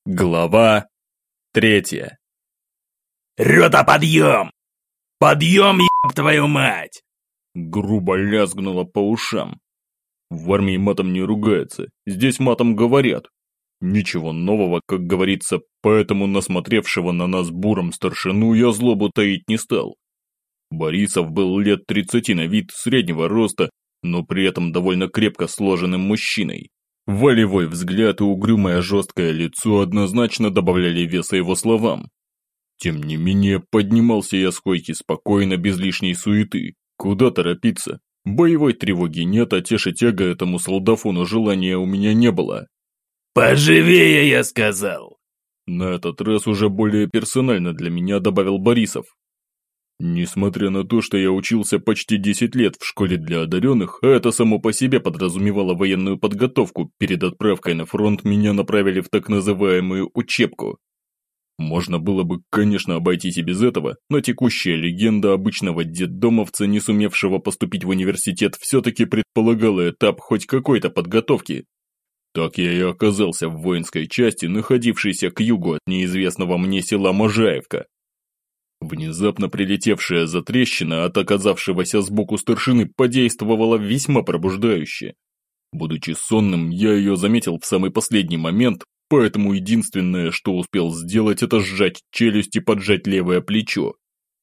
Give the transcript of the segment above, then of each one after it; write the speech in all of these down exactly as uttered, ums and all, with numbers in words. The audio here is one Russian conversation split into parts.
Глава третья. «Рота, подъем! Подъем, еб твою мать!» Грубо лязгнуло по ушам. В армии матом не ругаются, здесь матом говорят. Ничего нового, как говорится, поэтому насмотревшего на нас буром старшину я злобу таить не стал. Борисов был лет тридцати на вид, среднего роста, но при этом довольно крепко сложенным мужчиной. Волевой взгляд и угрюмое жесткое лицо однозначно добавляли веса его словам. Тем не менее, поднимался я с койки спокойно, без лишней суеты. Куда торопиться? Боевой тревоги нет, а тешить эго этому солдафону желания у меня не было. «Поживее, я сказал!» На этот раз уже более персонально для меня добавил Борисов. Несмотря на то, что я учился почти десять лет в школе для одаренных, а это само по себе подразумевало военную подготовку, перед отправкой на фронт меня направили в так называемую учебку. Можно было бы, конечно, обойтись и без этого, но текущая легенда обычного детдомовца, не сумевшего поступить в университет, все-таки предполагала этап хоть какой-то подготовки. Так я и оказался в воинской части, находившейся к югу от неизвестного мне села Можаевка. Внезапно прилетевшая затрещина от оказавшегося сбоку старшины подействовала весьма пробуждающе. Будучи сонным, я ее заметил в самый последний момент, поэтому единственное, что успел сделать, это сжать челюсть и поджать левое плечо.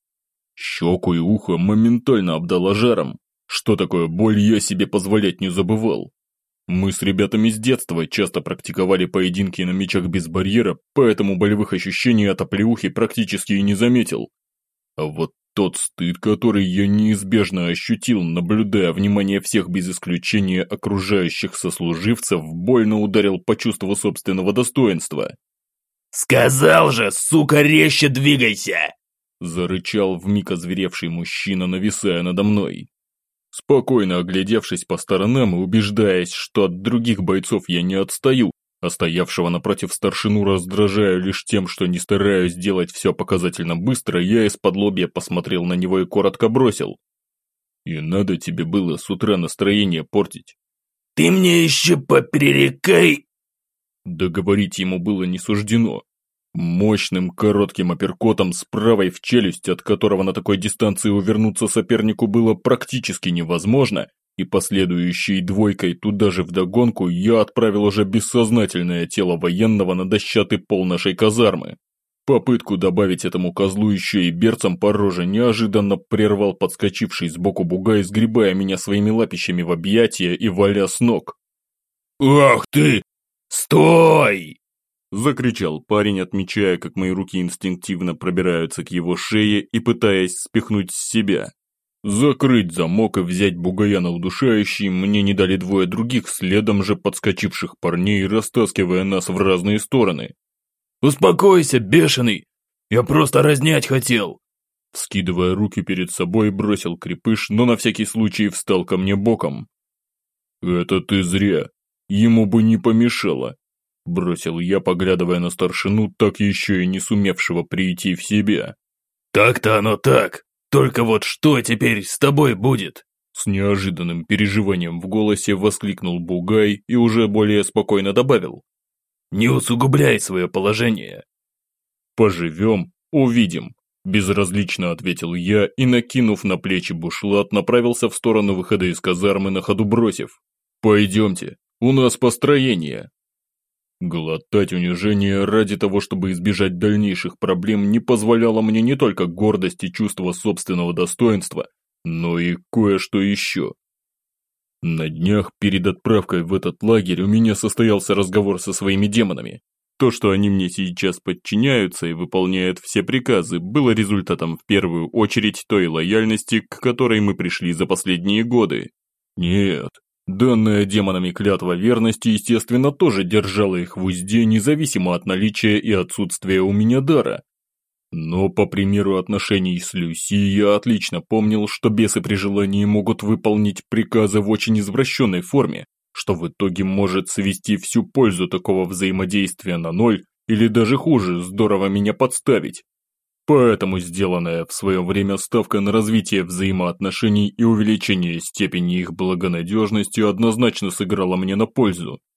Щеку и ухо моментально обдало жаром. Что такое боль, я себе позволять не забывал. Мы с ребятами с детства часто практиковали поединки на мечах без барьера, поэтому болевых ощущений от оплеухи практически и не заметил. А вот тот стыд, который я неизбежно ощутил, наблюдая внимание всех без исключения окружающих сослуживцев, больно ударил по чувству собственного достоинства. «Сказал же, сука, резче двигайся!» Зарычал вмиг озверевший мужчина, нависая надо мной. Спокойно оглядевшись по сторонам и убеждаясь, что от других бойцов я не отстаю, а стоявшего напротив старшину раздражаю лишь тем, что не стараюсь делать все показательно быстро, я из-под лобья посмотрел на него и коротко бросил. И надо тебе было с утра настроение портить. «Ты мне еще поперекай!» Договорить ему было не суждено. Мощным коротким апперкотом с правой в челюсть, от которого на такой дистанции увернуться сопернику было практически невозможно, и последующей двойкой туда же вдогонку я отправил уже бессознательное тело военного на дощатый пол нашей казармы. Попытку добавить этому козлу еще и берцем по роже неожиданно прервал подскочивший сбоку бугай, сгребая меня своими лапищами в объятия и валя с ног. «Ах ты! Стой!» Закричал парень, отмечая, как мои руки инстинктивно пробираются к его шее и пытаясь спихнуть с себя. Закрыть замок и взять бугая на удушающий мне не дали двое других, следом же подскочивших парней, растаскивая нас в разные стороны. «Успокойся, бешеный! Я просто разнять хотел!» Вскидывая руки перед собой, бросил крепыш, но на всякий случай встал ко мне боком. «Это ты зря. Ему бы не помешало», – бросил я, поглядывая на старшину, так еще и не сумевшего прийти в себя. «Так-то оно так! Только вот что теперь с тобой будет?» С неожиданным переживанием в голосе воскликнул бугай и уже более спокойно добавил. «Не усугубляй свое положение!» «Поживем, увидим», – безразлично ответил я и, накинув на плечи бушлат, направился в сторону выхода из казармы, на ходу бросив. «Пойдемте, у нас построение». Глотать унижение ради того, чтобы избежать дальнейших проблем, не позволяло мне не только гордость и чувство собственного достоинства, но и кое-что еще. На днях перед отправкой в этот лагерь у меня состоялся разговор со своими демонами. То, что они мне сейчас подчиняются и выполняют все приказы, было результатом в первую очередь той лояльности, к которой мы пришли за последние годы. Нет. Данная демонами клятва верности, естественно, тоже держала их в узде, независимо от наличия и отсутствия у меня дара. Но, по примеру отношений с Люси, я отлично помнил, что бесы при желании могут выполнить приказы в очень извращенной форме, что в итоге может свести всю пользу такого взаимодействия на ноль, или даже хуже, здорово меня подставить. Поэтому сделанная в свое время ставка на развитие взаимоотношений и увеличение степени их благонадежности однозначно сыграла мне на пользу.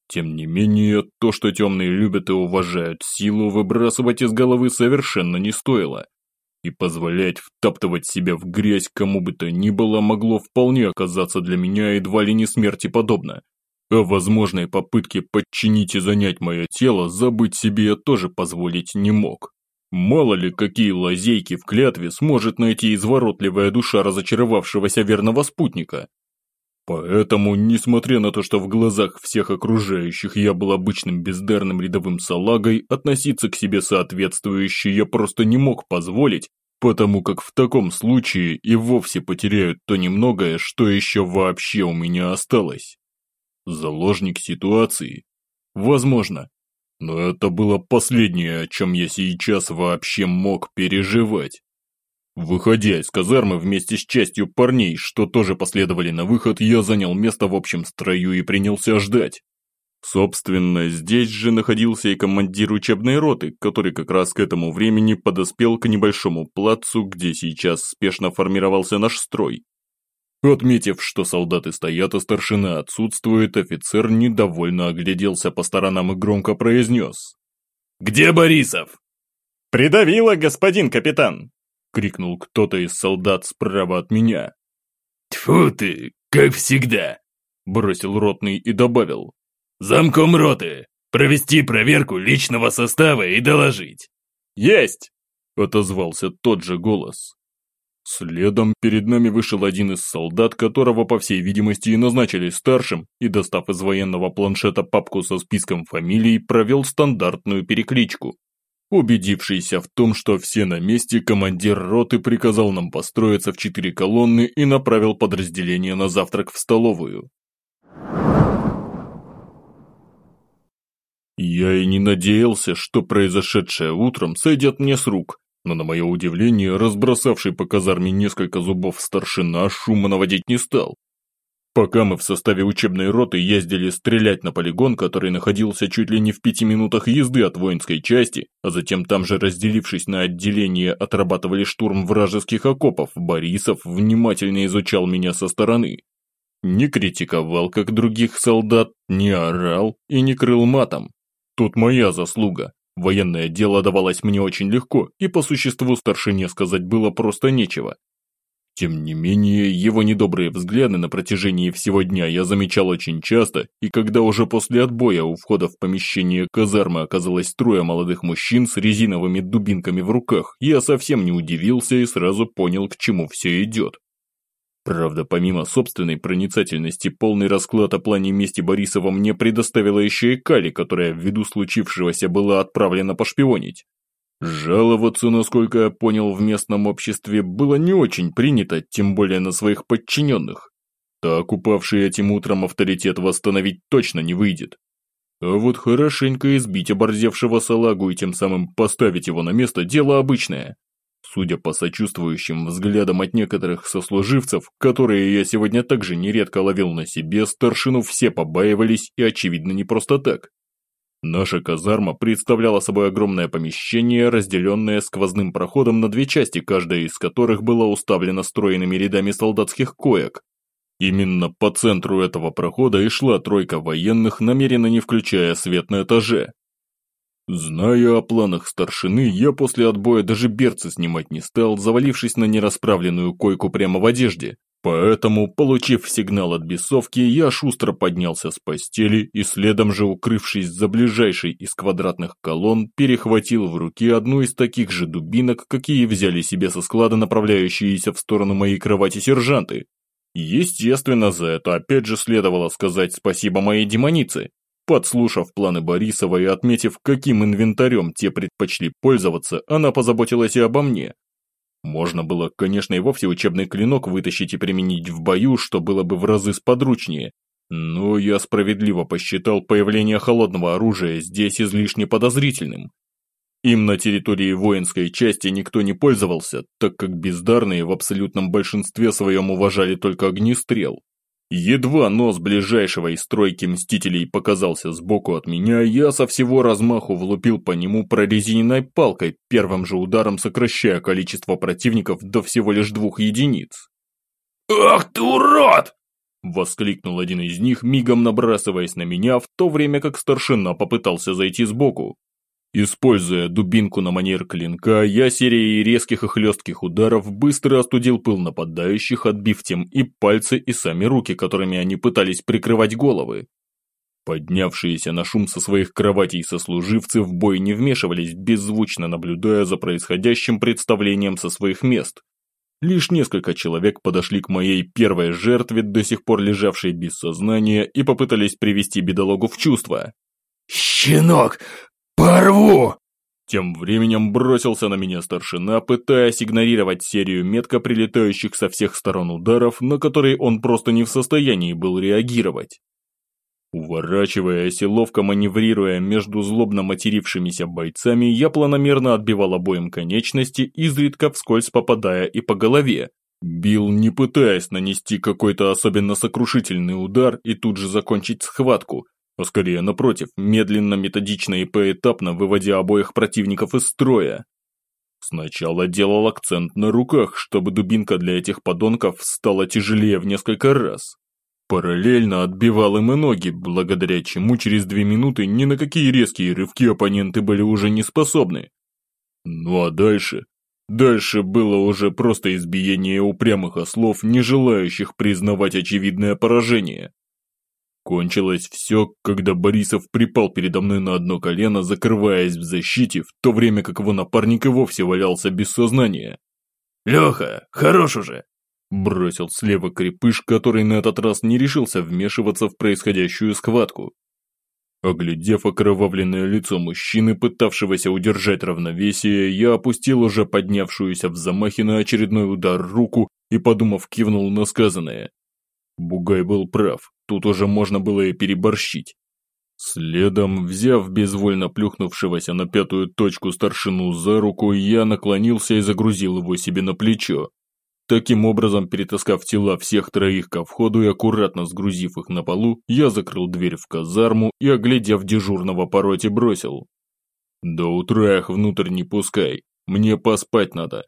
Тем не менее, то, что темные любят и уважают силу, выбрасывать из головы совершенно не стоило. И позволять втаптывать себя в грязь кому бы то ни было могло вполне оказаться для меня едва ли не смерти подобно. О возможной попытке подчинить и занять мое тело забыть себе я тоже позволить не мог. Мало ли, какие лазейки в клятве сможет найти изворотливая душа разочаровавшегося верного спутника. Поэтому, несмотря на то, что в глазах всех окружающих я был обычным бездарным рядовым салагой, относиться к себе соответствующе я просто не мог позволить, потому как в таком случае и вовсе потеряют то немногое, что еще вообще у меня осталось. Заложник ситуации? Возможно. Но это было последнее, о чем я сейчас вообще мог переживать. Выходя из казармы вместе с частью парней, что тоже последовали на выход, я занял место в общем строю и принялся ждать. Собственно, здесь же находился и командир учебной роты, который как раз к этому времени подоспел к небольшому плацу, где сейчас спешно формировался наш строй. Отметив, что солдаты стоят, а старшина отсутствует, офицер недовольно огляделся по сторонам и громко произнес: «Где Борисов?» «Придавило, господин капитан!» — крикнул кто-то из солдат справа от меня. «Тьфу ты, как всегда!» — бросил ротный и добавил: «Замком роты! Провести проверку личного состава и доложить!» «Есть!» — отозвался тот же голос. Следом перед нами вышел один из солдат, которого, по всей видимости, и назначили старшим, и, достав из военного планшета папку со списком фамилий, провел стандартную перекличку. Убедившийся в том, что все на месте, командир роты приказал нам построиться в четыре колонны и направил подразделение на завтрак в столовую. Я и не надеялся, что произошедшее утром сойдет мне с рук, но на мое удивление, разбросавший по казарме несколько зубов старшина шума наводить не стал. Пока мы в составе учебной роты ездили стрелять на полигон, который находился чуть ли не в пяти минутах езды от воинской части, а затем там же разделившись на отделения отрабатывали штурм вражеских окопов, Борисов внимательно изучал меня со стороны. Не критиковал, как других солдат, не орал и не крыл матом. Тут моя заслуга. Военное дело давалось мне очень легко, и по существу старшине сказать было просто нечего. Тем не менее, его недобрые взгляды на протяжении всего дня я замечал очень часто, и когда уже после отбоя у входа в помещение казармы оказалось трое молодых мужчин с резиновыми дубинками в руках, я совсем не удивился и сразу понял, к чему все идет. Правда, помимо собственной проницательности, полный расклад о плане мести Борисова мне предоставила еще и Кали, которая ввиду случившегося была отправлена пошпионить. Жаловаться, насколько я понял, в местном обществе было не очень принято, тем более на своих подчиненных. Так упавший этим утром авторитет восстановить точно не выйдет. А вот хорошенько избить оборзевшего салагу и тем самым поставить его на место – дело обычное. Судя по сочувствующим взглядам от некоторых сослуживцев, которые я сегодня также нередко ловил на себе, старшину все побаивались и, очевидно, не просто так. Наша казарма представляла собой огромное помещение, разделенное сквозным проходом на две части, каждая из которых была уставлена стройными рядами солдатских коек. Именно по центру этого прохода и шла тройка военных, намеренно не включая свет на этаже. Зная о планах старшины, я после отбоя даже берцы снимать не стал, завалившись на нерасправленную койку прямо в одежде. Поэтому, получив сигнал от бесовки, я шустро поднялся с постели и следом же, укрывшись за ближайшей из квадратных колонн, перехватил в руки одну из таких же дубинок, какие взяли себе со склада направляющиеся в сторону моей кровати сержанты. Естественно, за это опять же следовало сказать спасибо моей демонице. Подслушав планы Борисова и отметив, каким инвентарем те предпочли пользоваться, она позаботилась и обо мне. Можно было, конечно, и вовсе учебный клинок вытащить и применить в бою, что было бы в разы сподручнее, но я справедливо посчитал появление холодного оружия здесь излишне подозрительным. Им на территории воинской части никто не пользовался, так как бездарные в абсолютном большинстве своем уважали только огнестрел. Едва нос ближайшего из тройки мстителей показался сбоку от меня, я со всего размаху влупил по нему прорезиненной палкой, первым же ударом сокращая количество противников до всего лишь двух единиц. «Ах ты урод!» Воскликнул один из них, мигом набрасываясь на меня, в то время как старшина попытался зайти сбоку. Используя дубинку на манер клинка, я серией резких и хлестких ударов быстро остудил пыл нападающих, отбив тем и пальцы, и сами руки, которыми они пытались прикрывать головы. Поднявшиеся на шум со своих кроватей сослуживцы в бой не вмешивались, беззвучно наблюдая за происходящим представлением со своих мест. Лишь несколько человек подошли к моей первой жертве, до сих пор лежавшей без сознания, и попытались привести бедолагу в чувство. «Щенок! Порву!» Тем временем бросился на меня старшина, пытаясь игнорировать серию метко прилетающих со всех сторон ударов, на которые он просто не в состоянии был реагировать. Уворачиваясь и ловко маневрируя между злобно матерившимися бойцами, я планомерно отбивал обоим конечности, изредка вскользь попадая и по голове. Бил, не пытаясь нанести какой-то особенно сокрушительный удар и тут же закончить схватку, а скорее напротив, медленно, методично и поэтапно выводя обоих противников из строя. Сначала делал акцент на руках, чтобы дубинка для этих подонков стала тяжелее в несколько раз. Параллельно отбивал им и ноги, благодаря чему через две минуты ни на какие резкие рывки оппоненты были уже не способны. Ну а дальше? Дальше было уже просто избиение упрямых ослов, не желающих признавать очевидное поражение. Кончилось все, когда Борисов припал передо мной на одно колено, закрываясь в защите, в то время как его напарник и вовсе валялся без сознания. «Леха, хорош уже!» Бросил слева крепыш, который на этот раз не решился вмешиваться в происходящую схватку. Оглядев окровавленное лицо мужчины, пытавшегося удержать равновесие, я опустил уже поднявшуюся в замахе на очередной удар руку и, подумав, кивнул на сказанное. Бугай был прав, тут уже можно было и переборщить. Следом, взяв безвольно плюхнувшегося на пятую точку старшину за руку, я наклонился и загрузил его себе на плечо. Таким образом, перетаскав тела всех троих ко входу и аккуратно сгрузив их на полу, я закрыл дверь в казарму и, оглядев дежурного по роте, бросил. «До утра их внутрь не пускай, мне поспать надо».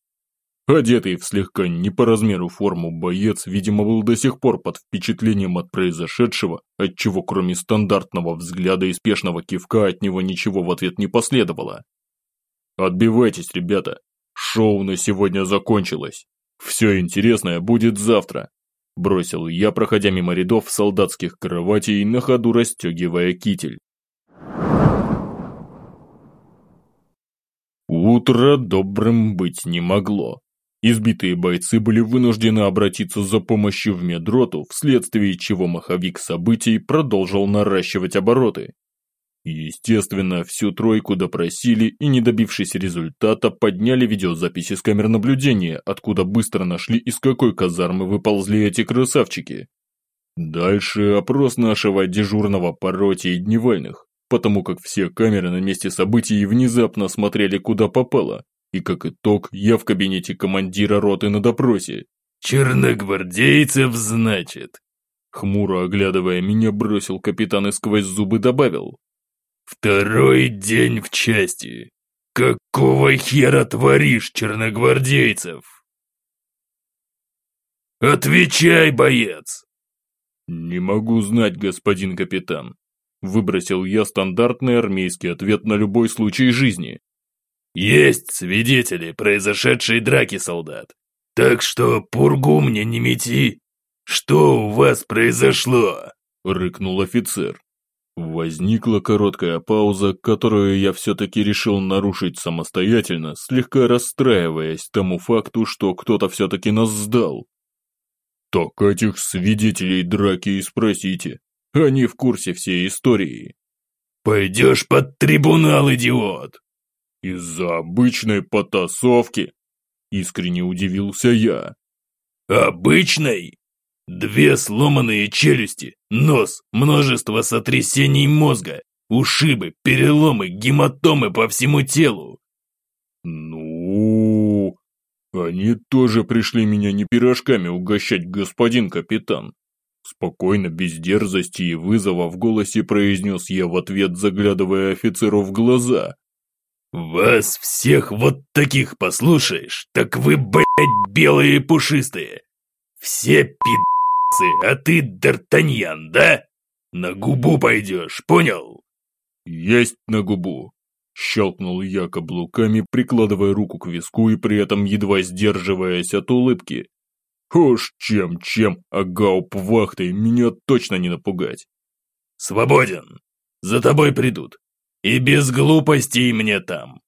Одетый в слегка не по размеру форму боец, видимо, был до сих пор под впечатлением от произошедшего, отчего кроме стандартного взгляда и спешного кивка от него ничего в ответ не последовало. «Отбивайтесь, ребята, шоу на сегодня закончилось. Все интересное будет завтра», – бросил я, проходя мимо рядов солдатских кроватей, на ходу расстегивая китель. Утро добрым быть не могло. Избитые бойцы были вынуждены обратиться за помощью в медроту, вследствие чего маховик событий продолжил наращивать обороты. Естественно, всю тройку допросили и, не добившись результата, подняли видеозаписи с камер наблюдения, откуда быстро нашли, из какой казармы выползли эти красавчики. Дальше опрос нашего дежурного по роте и дневальных, потому как все камеры на месте событий внезапно смотрели куда попало, и как итог я в кабинете командира роты на допросе. «Черногвардейцев, значит?» Хмуро оглядывая меня, бросил капитан и сквозь зубы добавил. «Второй день в части. Какого хера творишь, черногвардейцев? Отвечай, боец!» «Не могу знать, господин капитан», – выбросил я стандартный армейский ответ на любой случай жизни. «Есть свидетели произошедшей драки, солдат. Так что пургу мне не мети. Что у вас произошло?» – рыкнул офицер. Возникла короткая пауза, которую я все-таки решил нарушить самостоятельно, слегка расстраиваясь тому факту, что кто-то все-таки нас сдал. «Так этих свидетелей драки и спросите, они в курсе всей истории». «Пойдешь под трибунал, идиот!» «Из-за обычной потасовки?» – искренне удивился я. «Обычной? Две сломанные челюсти, нос, множество сотрясений мозга, ушибы, переломы, гематомы по всему телу». «Ну, они тоже пришли меня не пирожками угощать, господин капитан». Спокойно, без дерзости и вызова в голосе произнес я в ответ, заглядывая офицеру в глаза. «Вас всех вот таких послушаешь, так вы, блядь, белые и пушистые. Все пи***, а ты Д'Артаньян, да? На губу пойдешь, понял? Есть на губу. Щелкнул я каблуками, прикладывая руку к виску и при этом едва сдерживаясь от улыбки. Уж чем-чем, а гауптвахтой меня точно не напугать. Свободен. За тобой придут. И без глупостей мне там.